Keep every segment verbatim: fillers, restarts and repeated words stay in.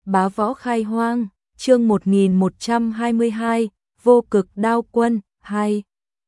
Bá Võ Khai Hoang, chương một nghìn một trăm hai mươi hai, Vô Cực Đao Quân, hai.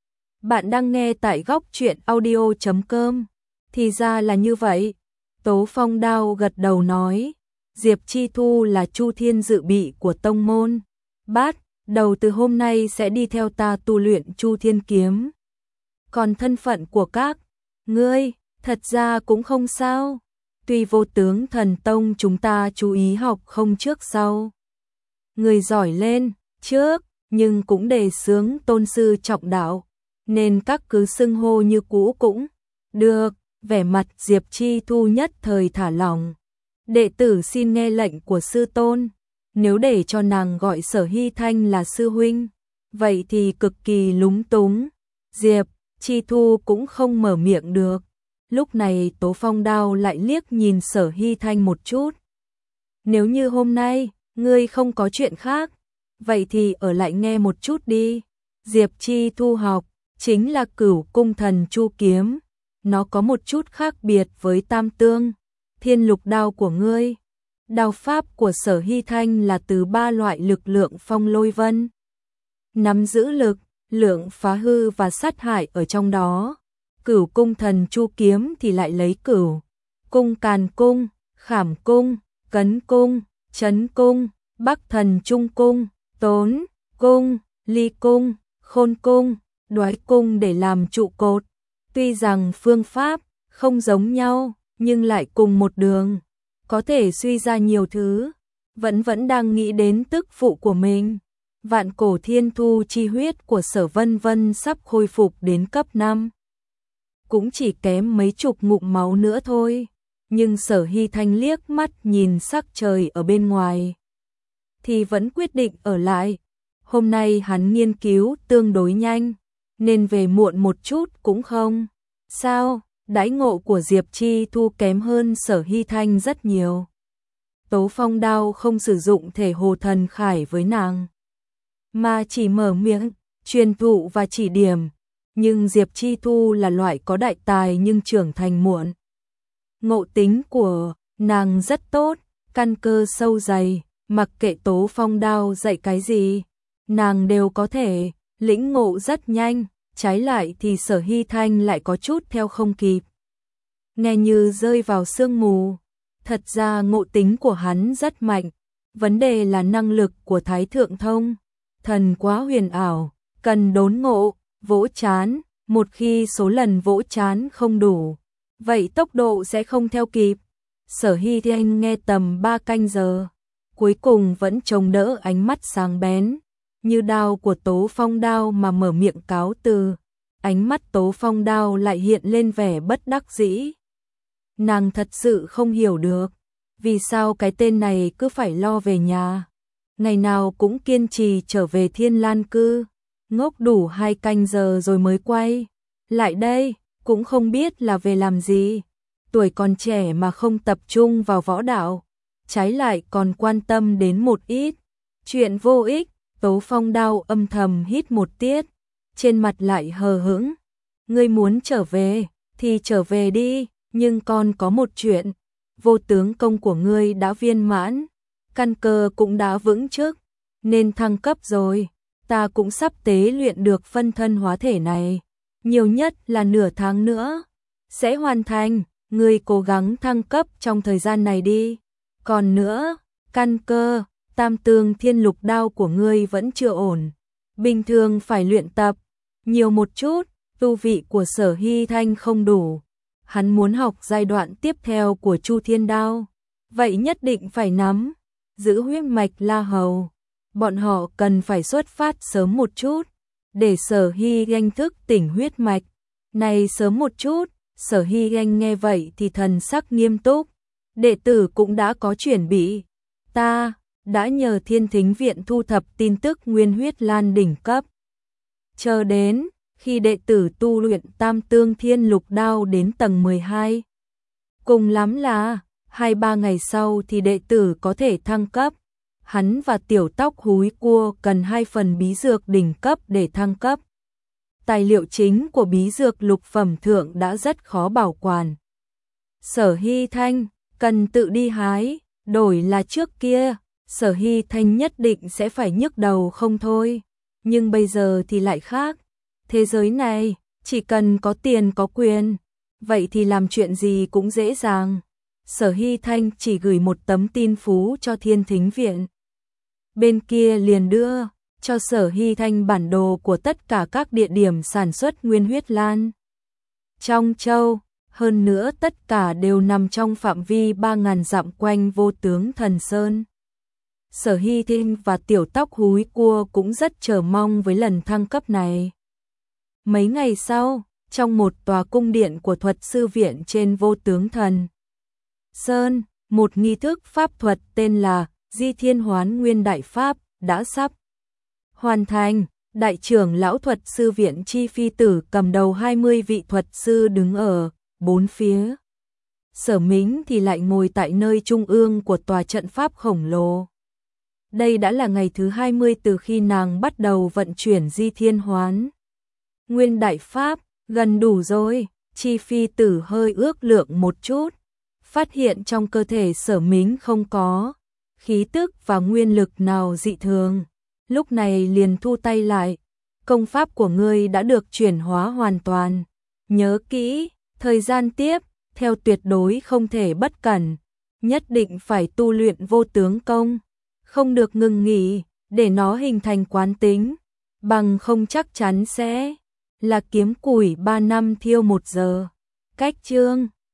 Bạn đang nghe tại góc truyện audio chấm com. Thì ra là như vậy. Tố Phong Đao gật đầu nói, Diệp Chi Thu là Chu Thiên dự bị của tông môn. Bát, đầu từ hôm nay sẽ đi theo ta tu luyện Chu Thiên kiếm. Còn thân phận của các ngươi, thật ra cũng không sao. Tuy Vô Tướng Thần Tông chúng ta chú ý học không trước sau. Người giỏi lên, trước, nhưng cũng đề xướng tôn sư trọng đạo, nên các cứ xưng hô như cũ cũng được. Vẻ mặt Diệp Chi Thu nhất thời thả lỏng. Đệ tử xin nghe lệnh của sư tôn. Nếu để cho nàng gọi Sở Hy Thanh là sư huynh, vậy thì cực kỳ lúng túng. Diệp Chi Thu cũng không mở miệng được. Lúc này Tố Phong Đao lại liếc nhìn Sở Hy Thanh một chút. Nếu như hôm nay, ngươi không có chuyện khác, vậy thì ở lại nghe một chút đi. Diệp Chi Thu học, chính là Cửu Cung Thần Chu Kiếm. Nó có một chút khác biệt với Tam Tương, Thiên Lục Đao của ngươi. Đao pháp của Sở Hy Thanh là từ ba loại lực lượng phong lôi vân. Nắm giữ lực, lượng phá hư và sát hại ở trong đó. Cửu Cung Thần Chu Kiếm thì lại lấy Cửu Cung Càn Cung, Khảm Cung, Cấn Cung, Chấn Cung, Bắc Thần Trung Cung, Tốn Cung, Ly Cung, Khôn Cung, Đoái Cung để làm trụ cột. Tuy rằng phương pháp không giống nhau, nhưng lại cùng một đường, có thể suy ra nhiều thứ. Vẫn vẫn đang nghĩ đến tức phụ của mình. Vạn cổ thiên thu chi huyết của Sở Vân Vân sắp khôi phục đến cấp năm. Cũng chỉ kém mấy chục ngụm máu nữa thôi. Nhưng Sở Hy Thanh liếc mắt nhìn sắc trời ở bên ngoài, thì vẫn quyết định ở lại. Hôm nay hắn nghiên cứu tương đối nhanh, nên về muộn một chút cũng không sao. Đãi ngộ của Diệp Chi Thu kém hơn Sở Hy Thanh rất nhiều. Tố Phong Đao không sử dụng thể hồ thần khải với nàng, mà chỉ mở miệng truyền thụ và chỉ điểm. Nhưng Diệp Chi Thu là loại có đại tài nhưng trưởng thành muộn. Ngộ tính của nàng rất tốt, căn cơ sâu dày, mặc kệ Tố Phong Đao dạy cái gì, nàng đều có thể lĩnh ngộ rất nhanh. Trái lại thì Sở Hy Thanh lại có chút theo không kịp, nghe như rơi vào sương mù. Thật ra ngộ tính của hắn rất mạnh, vấn đề là năng lực của Thái Thượng Thông Thần quá huyền ảo, cần đốn ngộ, vỗ chán. Một khi số lần vỗ chán không đủ, vậy tốc độ sẽ không theo kịp. Sở Hy Thanh nghe tầm ba canh giờ, cuối cùng vẫn chống đỡ ánh mắt sáng bén như đao của Tố Phong Đao mà mở miệng cáo từ. Ánh mắt Tố Phong Đao lại hiện lên vẻ bất đắc dĩ. Nàng thật sự không hiểu được, vì sao cái tên này cứ phải lo về nhà, ngày nào cũng kiên trì trở về Thiên Lan Cư, ngốc đủ hai canh giờ rồi mới quay lại đây, cũng không biết là về làm gì. Tuổi còn trẻ mà không tập trung vào võ đạo, trái lại còn quan tâm đến một ít chuyện vô ích. Tố Phong Đao âm thầm hít một tiết, trên mặt lại hờ hững. Ngươi muốn trở về thì trở về đi, nhưng còn có một chuyện. Vô tướng công của ngươi đã viên mãn, căn cơ cũng đã vững chắc, nên thăng cấp rồi. Ta cũng sắp tế luyện được phân thân hóa thể này, nhiều nhất là nửa tháng nữa sẽ hoàn thành. Ngươi cố gắng thăng cấp trong thời gian này đi. Còn nữa, căn cơ Tam Tương Thiên Lục Đao của ngươi vẫn chưa ổn, bình thường phải luyện tập nhiều một chút. Tu vị của Sở Hy Thanh không đủ, hắn muốn học giai đoạn tiếp theo của Chu Thiên Đao, vậy nhất định phải nắm giữ huyết mạch La Hầu. Bọn họ cần phải xuất phát sớm một chút, để Sở Hy Thanh thức tỉnh huyết mạch này sớm một chút. Sở Hy Thanh nghe vậy thì thần sắc nghiêm túc. Đệ tử cũng đã có chuẩn bị. Ta đã nhờ Thiên Thính Viện thu thập tin tức Nguyên Huyết Lan đỉnh cấp. Chờ đến khi đệ tử tu luyện Tam Tương Thiên Lục Đao đến tầng mười hai, cùng lắm là hai ba ngày sau thì đệ tử có thể thăng cấp. Hắn và Tiểu Tóc Húi Cua cần hai phần bí dược đỉnh cấp để thăng cấp. Tài liệu chính của bí dược lục phẩm thượng đã rất khó bảo quản. Sở Hy Thanh cần tự đi hái, đổi là trước kia Sở Hy Thanh nhất định sẽ phải nhức đầu không thôi. Nhưng bây giờ thì lại khác. Thế giới này, chỉ cần có tiền có quyền, vậy thì làm chuyện gì cũng dễ dàng. Sở Hy Thanh chỉ gửi một tấm tin phú cho Thiên Thính Viện. Bên kia liền đưa cho Sở Hy Thanh bản đồ của tất cả các địa điểm sản xuất nguyên huyết lan trong châu, hơn nữa tất cả đều nằm trong phạm vi ba nghìn dặm quanh Vô Tướng Thần Sơn. Sở Hy Thanh và tiểu tóc húi cua cũng rất chờ mong với lần thăng cấp này. Mấy ngày sau, trong một tòa cung điện của thuật sư viện trên Vô Tướng Thần Sơn, một nghi thức pháp thuật tên là Di Thiên Hoán Nguyên Đại Pháp đã sắp hoàn thành. Đại trưởng lão thuật sư viện Chi Phi Tử cầm đầu hai mươi vị thuật sư đứng ở bốn phía. Sở Mính thì lại ngồi tại nơi trung ương của tòa trận pháp khổng lồ. Đây đã là ngày thứ hai mươi từ khi nàng bắt đầu vận chuyển Di Thiên Hoán Nguyên Đại Pháp, gần đủ rồi. Chi Phi Tử hơi ước lượng một chút, phát hiện trong cơ thể Sở Mính không có khí tức và nguyên lực nào dị thường. Lúc này liền thu tay lại. Công pháp của ngươi đã được chuyển hóa hoàn toàn. Nhớ kỹ, thời gian tiếp theo tuyệt đối không thể bất cẩn, nhất định phải tu luyện vô tướng công, không được ngừng nghỉ, để nó hình thành quán tính, bằng không chắc chắn sẽ là kiếm củi ba năm thiêu một giờ. Cách chương